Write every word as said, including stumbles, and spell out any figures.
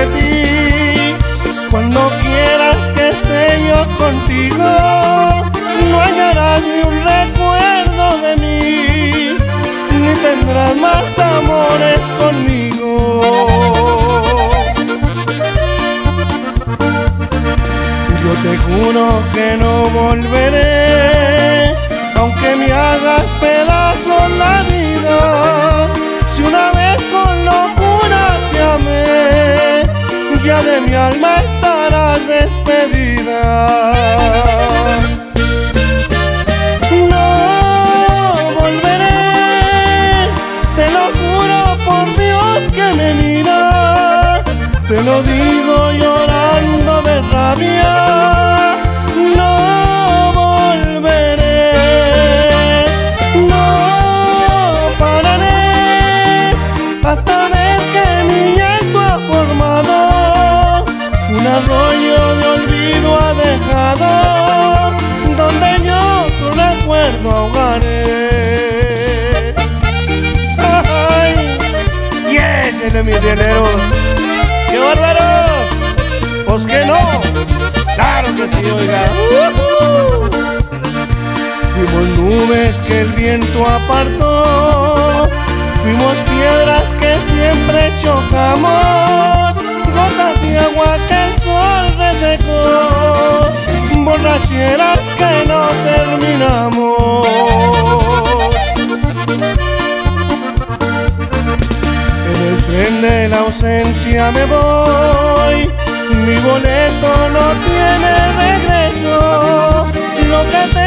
de ti. Cuando quieras que esté yo contigo, no hallarás ni un recuerdo de mí, ni tendrás más amores conmigo. Yo te juro que no volveré, aunque me hagas pedazos la vida. Si una vez con locura te amé, ya de mi alma estarás despedida. No volveré, te lo juro por Dios que me mira, te lo digo llorando de rabia. No volveré, no pararé hasta ver que mi llanto ha formado un arroyo de olvido ha dejado, donde yo tu recuerdo ahogaré. ¡Ay! ¡Y échenle, mis rieleros! ¡Qué bárbaros! Pues que no, claro que sí, oiga. Uh-huh. Fuimos nubes que el viento apartó, fuimos piedras que siempre chocamos, gotas de agua que el sol resecó, borracheras que no terminamos. En el tren de la ausencia me voy, mi boleto no tiene regreso. Lo que te